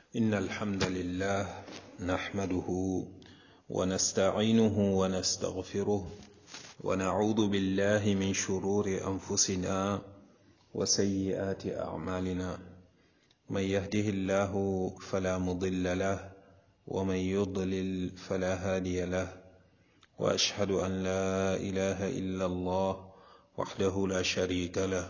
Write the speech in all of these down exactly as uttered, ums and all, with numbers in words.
إن الحمد لله نحمده ونستعينه ونستغفره ونعوذ بالله من شرور أنفسنا وسيئات أعمالنا من يهده الله فلا مضل له ومن يضلل فلا هادي له وأشهد أن لا إله إلا الله وحده لا شريك له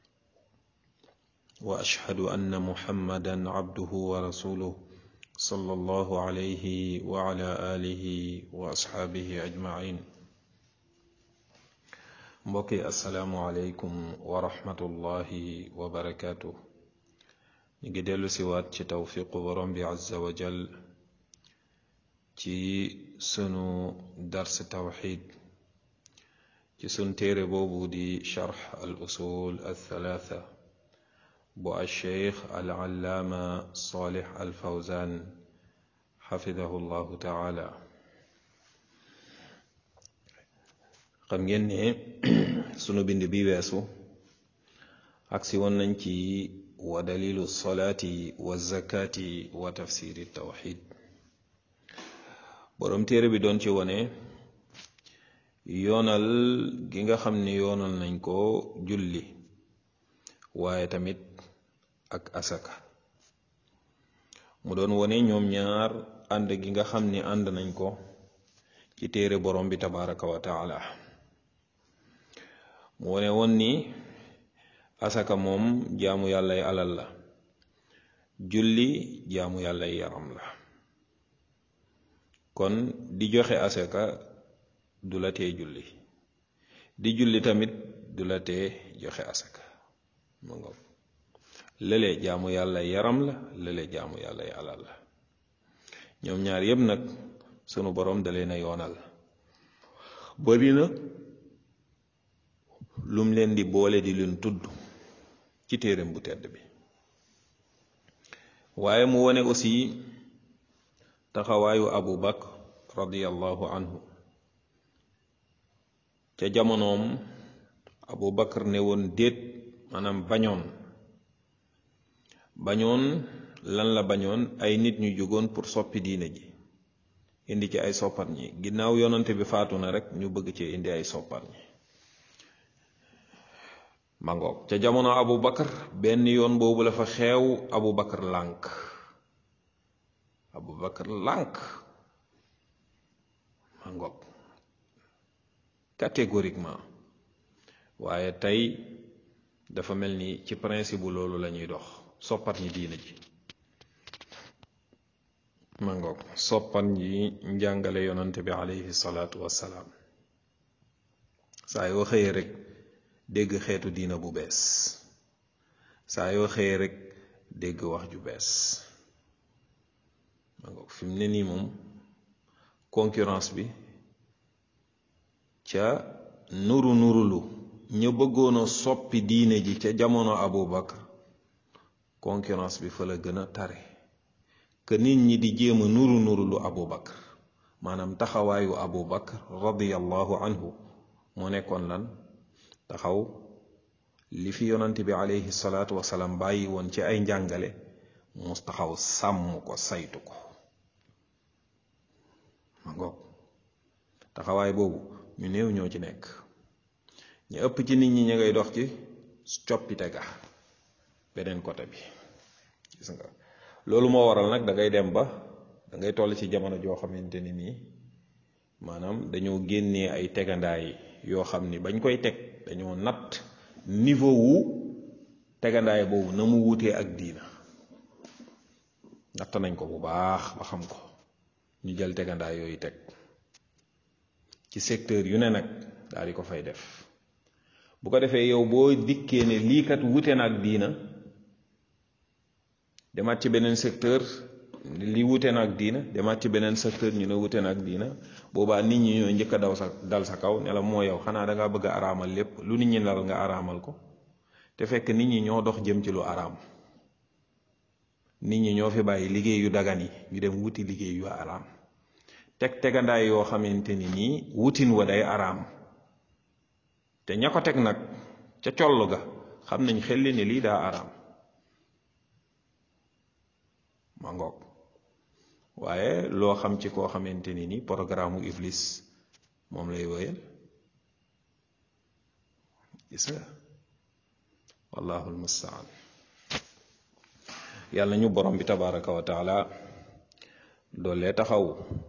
وأشهد أن محمدا عبده ورسوله صلى الله عليه وعلى آله وأصحابه أجمعين mbokki asalaamualeykum wa rahmatullahi wa barakaatu. ñu ngi dellu siwaat ci tawfiqu borom bi azza wa jal ci sunu dars tawxid ci sun téere boobu di charx al usul al thalatha bu al cheikh al allaama salih al fawzan xafidahu llahu taala. xam ngeen ne sunu bind bi weesu agsi woon nañ ci wa dalilu salaati wa zakati wa tafsiri tawxid. boroom téere bi doon ci wone yoonal gi nga xam ne yoonal nañ ko julli waaye tamit ak asaka. mu doon wone ñoom ñaar ànd gi nga xam ni ànd nañ ko ci téere borom bi tabaraka wa taala. mu wone woon ni asaka moom jaamu yàllay alal la, julli jaamu yàllay yaram la. kon di joxe asaka du la tee julli, di julli tamit du la tee joxe asaka. ma ngoog lële jaamu yàllay yaram la, lële jaamu yàllay alal la. ñoom ñaar yépp nag sunu borom da leen a yoonal. bari na lum leen di boole di leen tudd ci téereem bu tedd bi. waaye mu wone aussi taxawaayu Abu Bakr radiyallahu anhu. ca jamonoom Abu Bakr ne woon déet, maanaam bañoon bañoon lan la bañoon ay nit ñu jógoon pour soppi diine ji, indi ci ay soppat ñi. ginnaaw yonante bi faatu na rek ñu bëgg ci indi ay soppat ñi. mangoog ca jamono Abu Bakar benn yoon boobu la fa xeew. Abu Bakar lànk Abu Bakar lànk mangoog catégoriquement. waaye tey dafa mel ni ci principe bu loolu la ñuy dox, soppat ñi diina ji. mangoog soppat ñi njàngale yonante bi alayhi salaatu wassalaam. saa yoo xëyee rek dégg xeetu diina bu bees, saa yoo xëyee rek dégg wax ju bees. mangoog fi mu ne nii moom concurrence bi ca nuru nurulu ñu bëggoon a soppi diine ji ca jamono Abu Bakar, concurrence bi fa la gën a tare que nit ñi di jéem a nuru nurulu Abu Bakar. maanaam taxawaayu Abu Bakar radiyallahu anhu moo nekkoon lan? taxaw li fi yonante bi alayhi salaatu wasalaam bàyyi woon ci ay njàngale mu taxaw sàmm ko, saytu ko. ma ngoog taxawaay boobu ñu néew ñoo ci nekk. ñu ëpp ci nit ñi ñu ngay dox ci coppite ga beneen côté bi. gis nga loolu moo waral nag da ngay dem ba da ngay toll ci jamono joo xamante ni nii maanaam dañoo génnee ay tegandaay yoo xam ni bañ koy teg dañoo natt niveau wu tegandaay boobu na mu wutee ak diina. natt nañ ko bu baax ba xam ko, ñu jël tegandaay yooyu teg ci secteur yu ne nag daal di ko fay def. bu ko defee yow boo dikkee ne lii kat wute na ak diina, demaat ci beneen secteur li wute na ak diina, demaat ci beneen secteur ñu ne wute na ak diina. boobaa nit ñi ñoo njëkk a daw sa dal sa kaw ne la moo yow xanaa da ngaa bëgg a araamal lépp, lu nit ñi lal nga araamal ko. te fekk nit ñi ñoo dox jëm ci lu araam. nit ñi ñoo fi bàyyi liggéey yu dagan yi ñu dem wuti liggéey yu araam, teg tegandaay yoo xamante ni nii wutin wa day araam. te ña ko teg nag ca coll ga xam nañ xel ne lii daa araam. ma ngoog waaye loo xam ci koo xamante ni ni programme u iblis moom lay wéyal gis nga wallahu almustaan yàlla ñu borom bi tabaraka wa taala doolee taxaw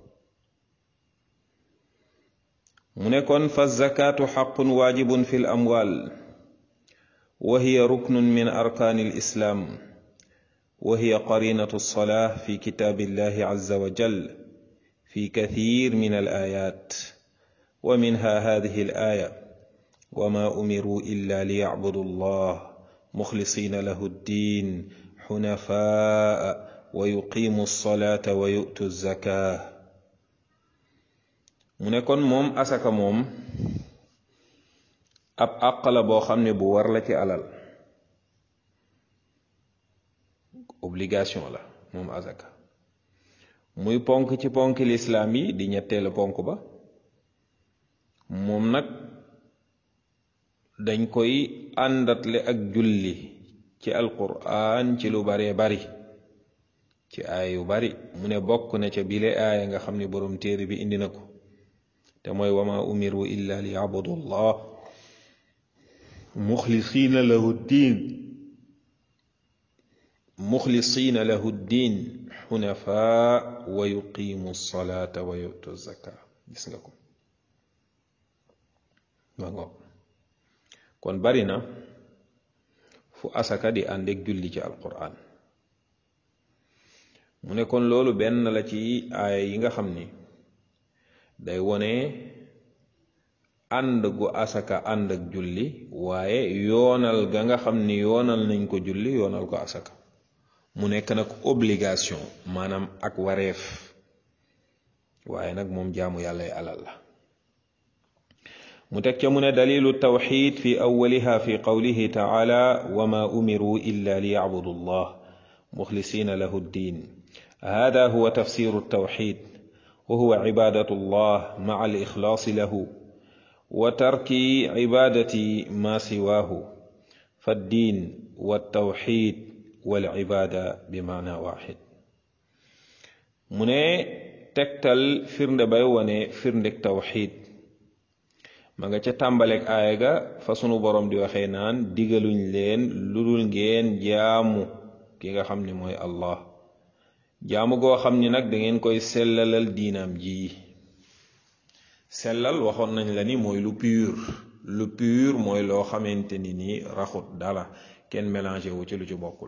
mu ne kon fa zakatu xaqun waajibun fi l amwal wa hiya ruknun min arkaani al islaam wa hiya qarinatu lsolaa fi kitaabillahi azza wa jal fi kathir min al ayat wa minha hadihi al aya وما أمروا إلا ليعبدوا الله مخلصين له الدين حنفاء ويقيموا الصلاة ويؤتوا الزكاة mu ne kon moom asaka moom ab àq la boo xam ne bu war la ci alal obligation la moom asaka muy ponk ci ponk lislaam yi di ñetteelu ponk ba moom nag dañ koy àndatle ak julli ci alquran ci lu baree bari ci aaya yu bari mu ne bokk na ca bile aaya nga xam ne boroom téere bi indi na ko te mooy wama umiru illa li yabudu llah muxlisiina lahu ddin muxlisiina lahu ddin xunafaa wa yuqimu salata wa yutu zaka gis nga ko ma ngoog kon bari na fu asaka di àndeek julli ci alquran mu ne kon loolu benn la ci aaya yi nga xam ni day wone ànd gu asaka ànd ak julli waaye yoonal ga nga xam ni yoonal nañ ko julli yoonal ko asaka mu nekk nag obligation maanaam ak wareef waaye nag moom jaamu yàllay alal la mu teg ca mu ne dalilu tawxid fi awwaliha fi qawlihi taala wama umiru illa liyacbudu allah muxlisina lahu ddin hada huwa tafsiru tawxid wa huwa cibadatu allah maca alixlaasi lahu wa tarki cibadati ma siwaahu faddin waltawxid walcibada bimacna waxid mu ne tegtal firnde bay wone firndeg tawxid ma nga ca tàmbaleeg aaya ga fa sunu borom di waxee naan digaluñ leen lu dul ngeen jaamu ki nga xam ni mooy allah jaamu goo xam ni nag dangeen koy sellalal diinaam ji sellal waxoon nañ la ni mooy lu pur lu pur mooy loo xamante ni nii raxut dala kenn mélangé wu ci lu ci bokkul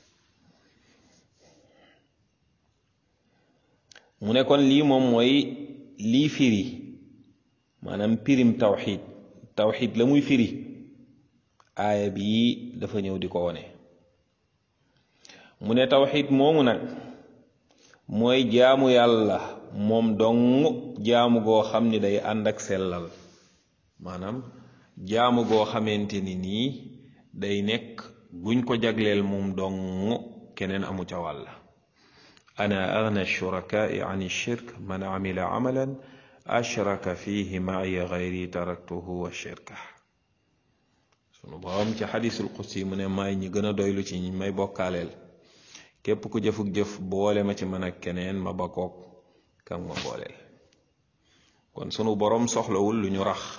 mu ne kon lii moom mooy lii firi maanaam pirim tawxid tawxid la muy firi aaya bii dafa ñëw di ko wone mu ne tawxid moomu nag mooy jaamu yàlla moom dong jaamu goo xam ni day ànd ak sellal maanaam jaamu goo xamante ni nii day nekk buñ ko jagleel moom dong keneen amu ca wàll ana agna shurakaai an shirk man amila amalan ashraka fihi maaya gayri taraktuhu wa shirka sunu borom ci xadisul qudsi mu ne maay ñi gën a doylu ci ñi may bokkaaleel képp ku jëfuk jëf boole ma ci man ak keneen ma bakkook kam ma booleel kon sunu borom soxlawul lu ñu rax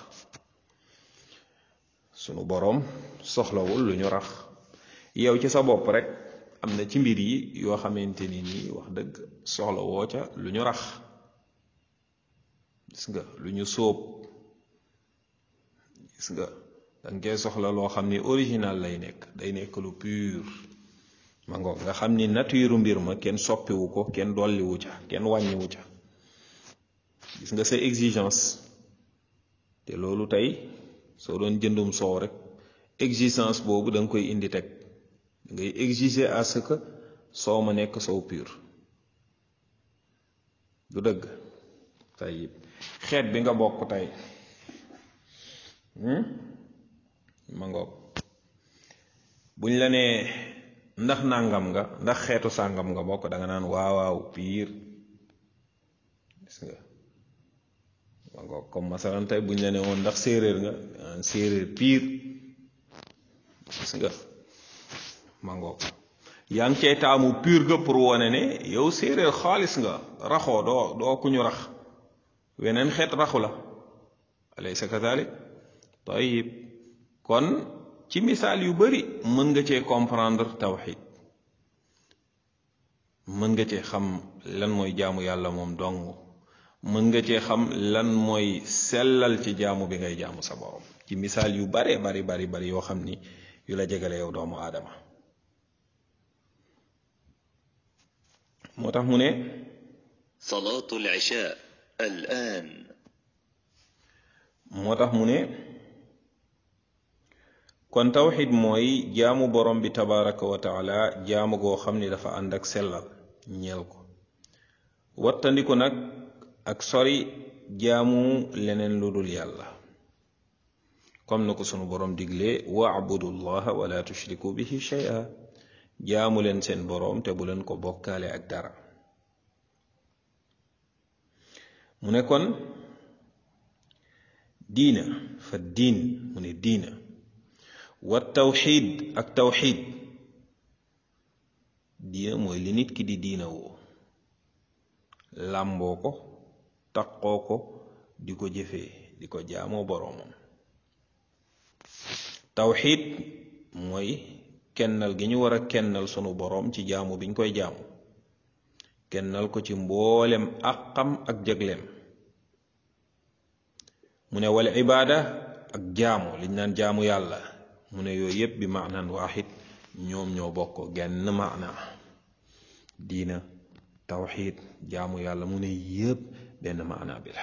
sunu borom soxlawul lu ñu rax yow ci sa bopp rek am na ci mbir yi yoo xamante ni nii wax dëgg soxla woo ca lu ñu rax gis nga lu ñu sóob gis nga danga koy soxla loo xam ni original lay nekk day nekk lu pur ma ngoog nga xam ni nature mbir ma kenn soppiwu ko kenn dolliwu ca kenn wàññiwu ca gis nga sa exigence te loolu tey soo doon jëndum soow rek exigence boobu da nga koy indi teg da ngay exiger à ce que soow ma nekk soow pur du dëgg tey xeet bi nga bokk tey ma ngoog buñ la nee ndax nàngam nga ndax xeetu sàngam nga bokk da nga naan waaw waaw piir gis nga ma ngoog comme masalan tey buñ la nee woon ndax séeréer nga naan séeréer piir gis nga ma ngoog yaa ngi cay taamu pur ga pour wane ne yow séeréer xaalis nga raxoo doo doo ku ñu rax weneen xeet raxu la alaysa kadalik tayib kon ci misaal yu bari mën nga cee comprendre tawxid mën nga cee xam lan mooy jaamu yàlla moom dong mën nga cee xam lan mooy sellal ci jaamu bi ngay jaamu sa borom ci misaal yu bare bari bari bari yoo xam ni yu la jegale yow doomu aadama moo tax mu ne صلاة العشاء الآن. moo tax mu ne kon tawxid mooy jaamu borom bi tabaraka wa taala jaamu goo xam ni dafa ànd ak sellal ñeel ko wattandiku nag ak sori jaamu leneen lu dul yàlla comme na ko sunu borom diglee wa'budu llaha wala tushriku bihi shay'a jaamu leen seen borom te bu leen ko bokkaale ak dara mu ne kon diina fa diin mu ne diina wa tawxid ak tawxid diina mooy li nit ki di diina woo làmboo ko taqoo ko di ko jëfee di ko jaamoo boroomam tawxid mooy kennal gi ñu war a kennal sunu boroom ci jaamu biñ koy jaamu kennal ko ci mboolem àqam ak jagleem mu ne wal ibaada ak jaamu liñ naan jaamu yàlla mu ne yooyu yépp bi maanaan waaxid ñoom ñoo bokk genn maana diina tawxid jaamu yàlla mu ne yépp benn maana bi la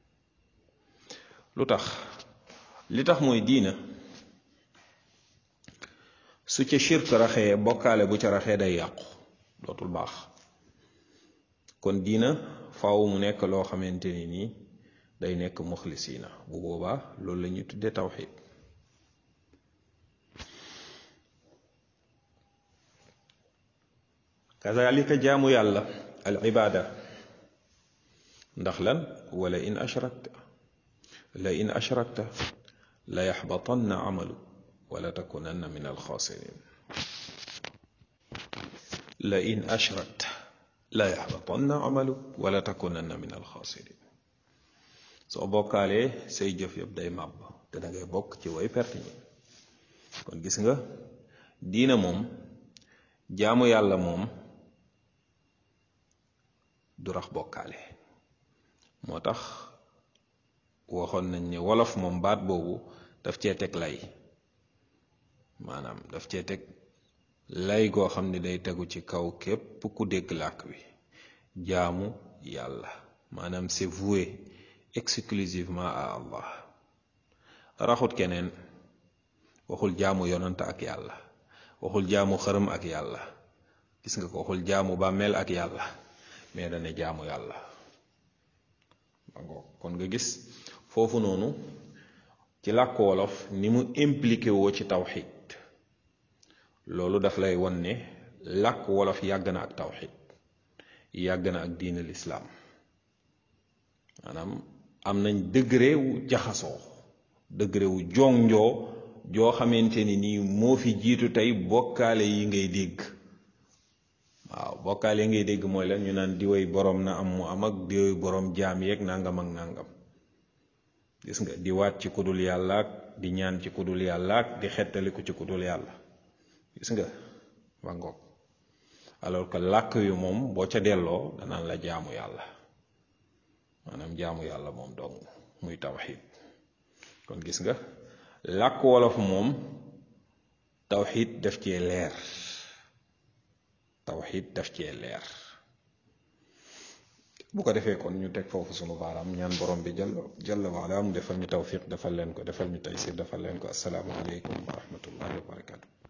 lu tax li tax mooy diina su ca shirk raxee bokkaale bu ca raxee day yàqu dootul baax kon diina faaw mu nekk loo xamante ni nii day nekk muxlisiina bu boobaa loolu la ñuy tuddee tawxid kazalika jaamu yàlla al ibaada ndax lan wala in ashrakta la in ashrakta la yaxbatanna amalu wala takunanna min alxaasirin la in ashrakta la yaxbatanna amalu wala takunanna min alxaasirin soo bokkaalee say jëf yëpp day màbb te da ngay bokk ci way perte ñi kon gis nga diina moom jaamu yàlla moom du rax bokkaale moo tax waxoon nañ ne wolof moom baat boobu daf cee teg lay maanaam daf cee teg lay goo xam ne day tegu ci kaw képp ku dégg làkk wi jaamu yàlla maanaam c'est voué exclusivement à Allah raxut keneen waxul jaamu yonant ak yàlla waxul jaamu xërëm ak yàlla gis nga ko waxul jaamu bàmmeel ak yàlla mais dane jaamu yàlla kon nga gis foofu noonu ci làkk wolof ni mu impliqué woo ci tawxid loolu daf lay won ne làkk wolof yàgg na ak tawxid yàgg na ak diin al islaam maanaam am nañ degré wu jaxasoo degré wu jongjoo joo xamante ni nii moo fi jiitu tey bokkaale yi ngay dégg waaw bokkaale yi ngay dégg mooy lan ñu naan diwoy borom na am mu am ak diwoy borom jaam yeeg nangam ak nangam gis nga di waat ci kudul yàlla ak di ñaan ci kudul yàlla ak di xettaliku ci kudul yàlla gis nga ba ngoog alors que làkk yu moom boo ca delloo danaan la jaamu yàlla maanaam jaamu yàlla moom dong muy tawxid kon gis nga làkk wolof moom tawxid daf cee leer tawxid daf cee leer bu ko defee kon ñu teg foofu sunu baaraam ñaan borom bi jalla jalla wa ala mu defal ñu tawfiq defal leen ko defal ñu taysir defal leen ko assalaamu aleykum wa rahmatullahi wa barakatu